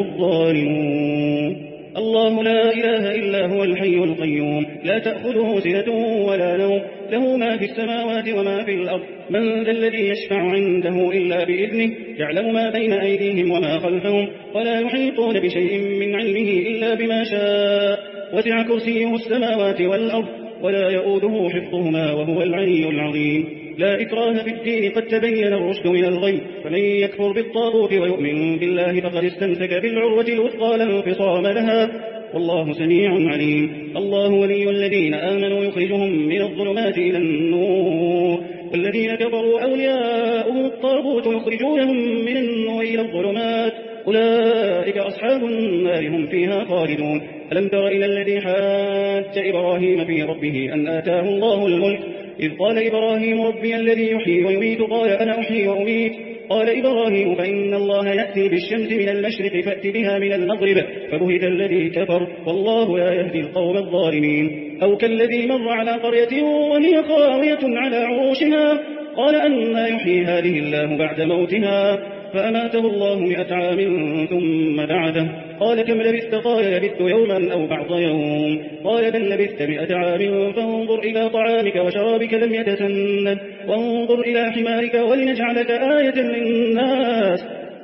الظالمون الله لا إله إلا هو الحي القيوم لا تأخذه سنة ولا نوم له ما في السماوات وما في الأرض من ذا الذي يشفع عنده إلا بإذنه يعلم ما بين أيديهم وما خلفهم ولا يحيطون بشيء من علمه إلا بما شاء وسع كرسيه السماوات والأرض ولا يؤوده حفظهما وهو العلي العظيم لا إكراه في الدين قد تبين الرشد من الغي فمن يكفر بالطاغوت ويؤمن بالله فقد استمسك بالعروة الوثقى لا انفصام لها والله سميع عليم الله ولي الذين آمنوا يخرجهم من الظلمات إلى النور والذين كفروا أولياؤهم الطاغوت يخرجونهم من النور إلى الظلمات أولئك أصحاب النار هم فيها خالدون ألم تر إلى الذي حاج إبراهيم في ربه أن آتاه الله الملك إذ قال إبراهيم ربي الذي يحيي ويميت قال أنا أحيي وأميت قال إبراهيم فإن الله يأتي بالشمس من المشرق فأت بها من المغرب فبهت الذي كفر والله لا يهدي القوم الظالمين أو كالذي مر على قرية وهي خاوية على عروشها قال أنى يحيي هذه الله بعد موتها فأماته الله مئة عام ثم بعده قال كم لبثت قال لبثت يوما أو بعض يوم قال بل لبثت مئة عام فانظر إلى طعامك وشرابك لم يتسنن وانظر إلى حمارك ولنجعلك آية للناس وانظر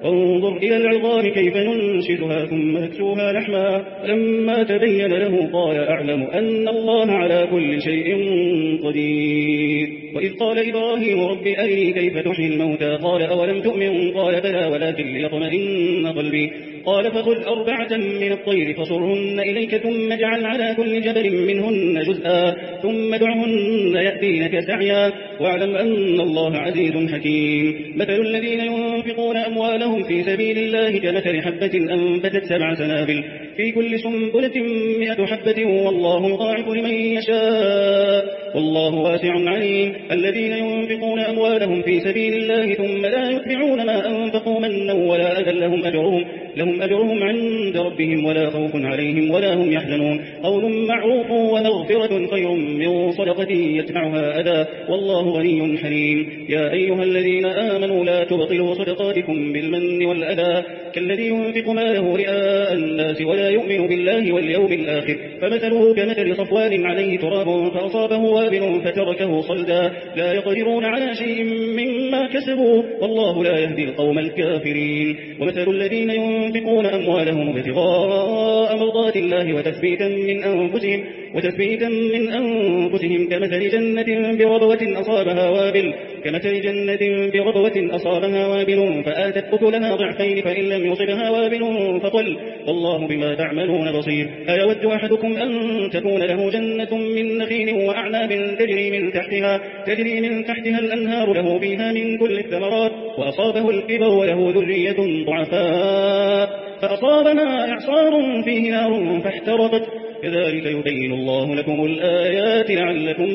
انظر إلى العظام كيف ننشدها ثم نكسوها لحما. لما تبين له قال أعلم أن الله على كل شيء قدير. وإذ قال إبراهيم رب أرني كيف تحيي الموتى قال أولم تؤمن قال بلى ولكن ليطمئن قلبي قال فخذ أربعة من الطير فصرهن إليك ثم اجعل على كل جبل منهن جزءا ثم ادعهن يأتينك سعيا واعلم أن الله عزيز حكيم. مثل الذين ينفقون أموالهم في سبيل الله كمثل حبة أنبتت سبع سنابل في كل سنبلة مئة حبة والله يضاعف لمن يشاء والله واسع عليم. الذين ينفقون أموالهم في سبيل الله ثم لا يتبعون ما أنفقوا منا ولا أذى لهم أجرهم لهم أجرهم عند ربهم ولا خوف عليهم ولا هم يحزنون. قول معروف ومغفرة خير من صدقة يتبعها أذى والله غني حليم. يا أيها الذين آمنوا لا تبطلوا صدقاتكم بالمن والأذى كالذي ينفق ماله رئاء الناس ولا يؤمن بالله واليوم الآخر فمثله كمثل صفوان عليه تراب فأصابه وابل فتركه صلدا لا يقدرون على شيء مما كسبوا والله لا يهدي القوم الكافرين. ومثل الذين ينفقون أموالهم ابتغاء مرضات الله وتثبيتا من أنفسهم وتثبيتا من أنفسهم كمثل جنة بربوة أصابها وابل كمثل جنة بربوة أصابها وابل فآتت أكلها ضعفين فإن لم يصبها وابل فطل والله بما تعملون بصير. أيود أحدكم أن تكون له جنة من نخيل وأعناب تجري من تحتها تجري من تحتها الأنهار له فيها من كل الثمرات وأصابه الكبر وله ذرية ضعفاء فأصابنا إعصار فيه نار فاحترقت كذلك يبين الله لكم الآيات لعلكم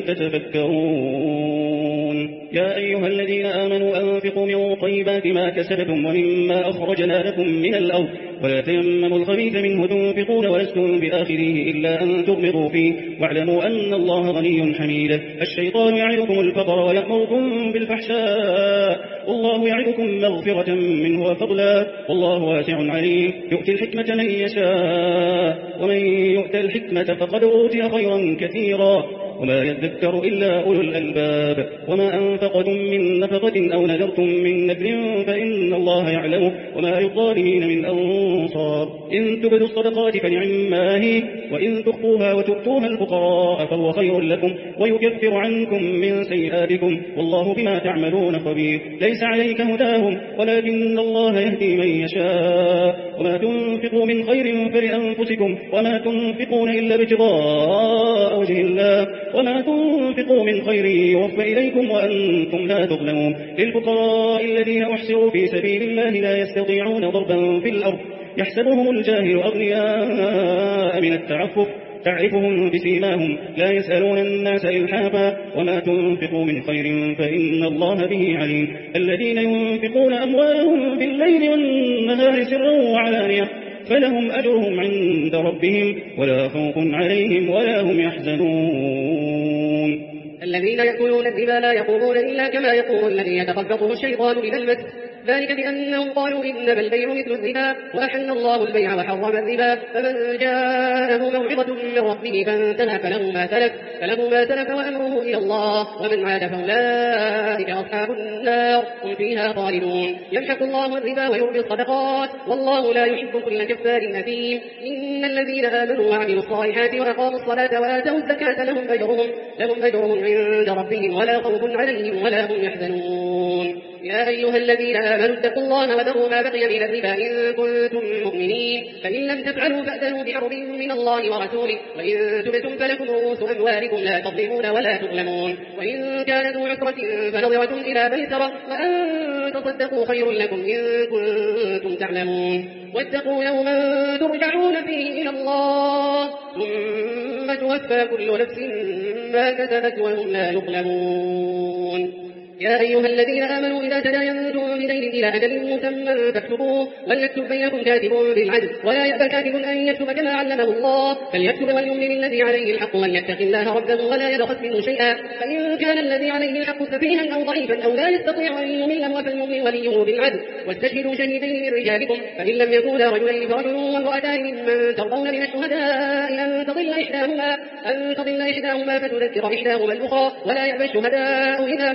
تتفكرون. يا أيها الذين آمنوا أنفقوا من طيبات ما كسبتم ومما أخرجنا لكم من الأرض ولا تيمموا الخبيث منه تنفقون ولستم بآخره إلا أن تغمضوا فيه واعلموا أن الله غني حميد. الشيطان يعدكم الفقر ويأمركم بالفحشاء والله يعدكم مغفرة منه وفضلا والله واسع عليم. يؤتي الحكمة من يشاء ومن يؤت الحكمة فقد أوتي خيرا كثيرا وما يذكر إلا أولو الألباب. وما أنفقتم من نفقة أو نذرتم من نذر فإن الله يعلمه وما للظالمين من أنصار. إن تبدوا الصدقات فنعما هي وإن تخفوها وتؤتوها الفقراء فهو خير لكم ويكفر عنكم من سيئاتكم والله بما تعملون خبير. ليس عليك هداهم ولكن الله يهدي من يشاء وما تنفقوا من خير فلأنفسكم وما تنفقون إلا ابتغاء وجه الله وما تنفقوا من خير يوفى إليكم وأنتم لا تظلمون. للفقراء الذين أحصروا في سبيل الله لا يستطيعون ضربا في الأرض يحسبهم الجاهل أغنياء من التعفف تعرفهم بسيماهم لا يسألون الناس إلحافا وما تنفقوا من خير فإن الله به عليم. الذين ينفقون أموالهم بالليل والنهار سرا وعلانية فلهم أجرهم عند ربهم ولا خوف عليهم ولا هم يحزنون. الذين يأكلون الربا لا يقومون إلا كما يقوم الذي يتخبطه الشيطان من المس ذلك بأنهم قالوا إنما البيع مثل الربا وأحل الله البيع وحرم الربا فمن جاءه موعظة من ربه فانتهى فله ما سلف فله ما سلف وأمره إلى الله ومن عاد فأولئك أصحاب النار هم فيها خالدون. يمحق الله الربا ويربي الصدقات والله لا يحب كل كفار أثيم. إن الذين آمنوا وعملوا الصالحات وأقاموا الصلاة وآتوا الزكاة لهم أجرهم لهم أجرهم عند ربهم ولا خوف عليهم ولا هم يحزنون. يا أيها الذين آمنوا اتقوا الله وذروا ما بقي من الربا إن كنتم مؤمنين فإن لم تفعلوا فأذنوا بحرب من الله ورسوله وإن تبتم فلكم رؤوس أموالكم لا تظلمون ولا تظلمون. وإن كان ذو عسرة فنظرة إلى ميسرة وأن تصدقوا خير لكم إن كنتم تعلمون. واتقوا يوما ترجعون فيه إلى الله ثم توفى كل نفس ما كسبت وهم لا يظلمون. يا أيها الذين آمنوا إذا تداينتم بدين إلى أجل مسمى فاكتبوه وليكتب بينكم كاتب بالعدل ولا يأبى كاتب أن يكتب كما علمه الله فليكتب وليملل الذي عليه الحق وليتق الله ربه ولا يبخس منه شيئا فإن كان الذي عليه الحق سفيها أو ضعيفا أو لا يستطيع أن يمل فليملل وليه بالعدل واستشهدوا شهيدين من رجالكم فإن لم يكونا رجلين فرجل وامرأتان ممن ترضون من الشهداء أن تضل إحداهما أن تضل إحداهما فتذكر إحداهما الأخرى ولا يأبى الشهداء إذا ما دعوا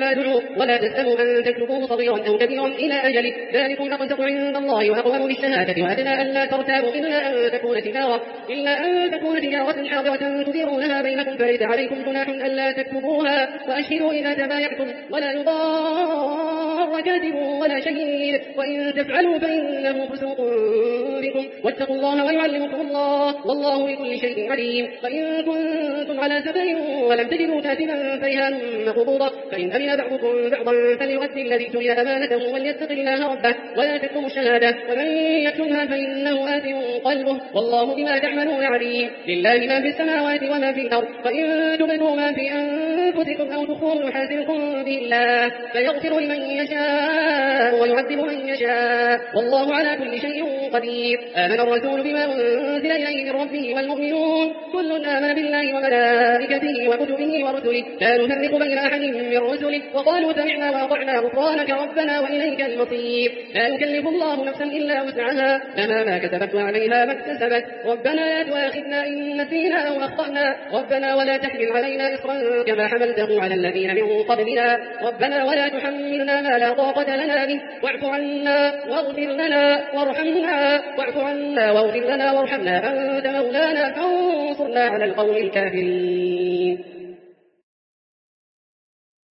ولا تسأموا أن تكتبوه صغيرا أو كبيرا إلى أجله ذلكم أقسط عند الله وأقوم للشهادة وأدنى ألا ترتابوا إلا أن تكون تجارة إلا أن تكون تجارة حاضرة تديرونها بينكم فليس عليكم جناح ألا تكتبوها وأشهدوا إذا تبايعتم ولا يضار كاتب ولا شهيد وإن تفعلوا فإنه فسوق بكم واتقوا الله ويعلمكم الله والله بكل شيء عليم. وإن كنتم على سفر ولم تجدوا كاتبا فرهان مقبوضة فإن أمن بعضكم بعضا فليؤدي الذي تمن أمانته وليتق الله ربه ولا تكتموا الشهادة ومن يكتمها فإنه آثم قلبه والله بما تعملون عليم. لله ما في السماوات وما في الأرض فإن تبدوا ما في أنفسكم أو تخفوه يحاسبكم به الله فيغفر لمن يشاء ويعذب من يشاء والله على كل شيء قدير. آمن الرسول بما أنزل إليه من ربه والمؤمنون كل آمن بالله وملائكته وكتبه ورسله لا نفرق بين أحد من رسله وقالوا سمعنا وأطعنا غفرانك ربنا وإليك المصير. لا يكلف الله نفسا إلا وسعها لها ما كسبت وعليها ما اكتسبت ربنا لا تؤاخذنا إن نسينا أو أخطأنا ربنا ولا تحمل علينا إصرا كما حملته على الذين من قبلنا ربنا ولا تحملنا ما لا طاقة لنا به واعف عنا واغفر لنا وارحمنا واعف عنا واغفر لنا وارحمنا أنت مولانا فانصرنا على القوم الكافرين.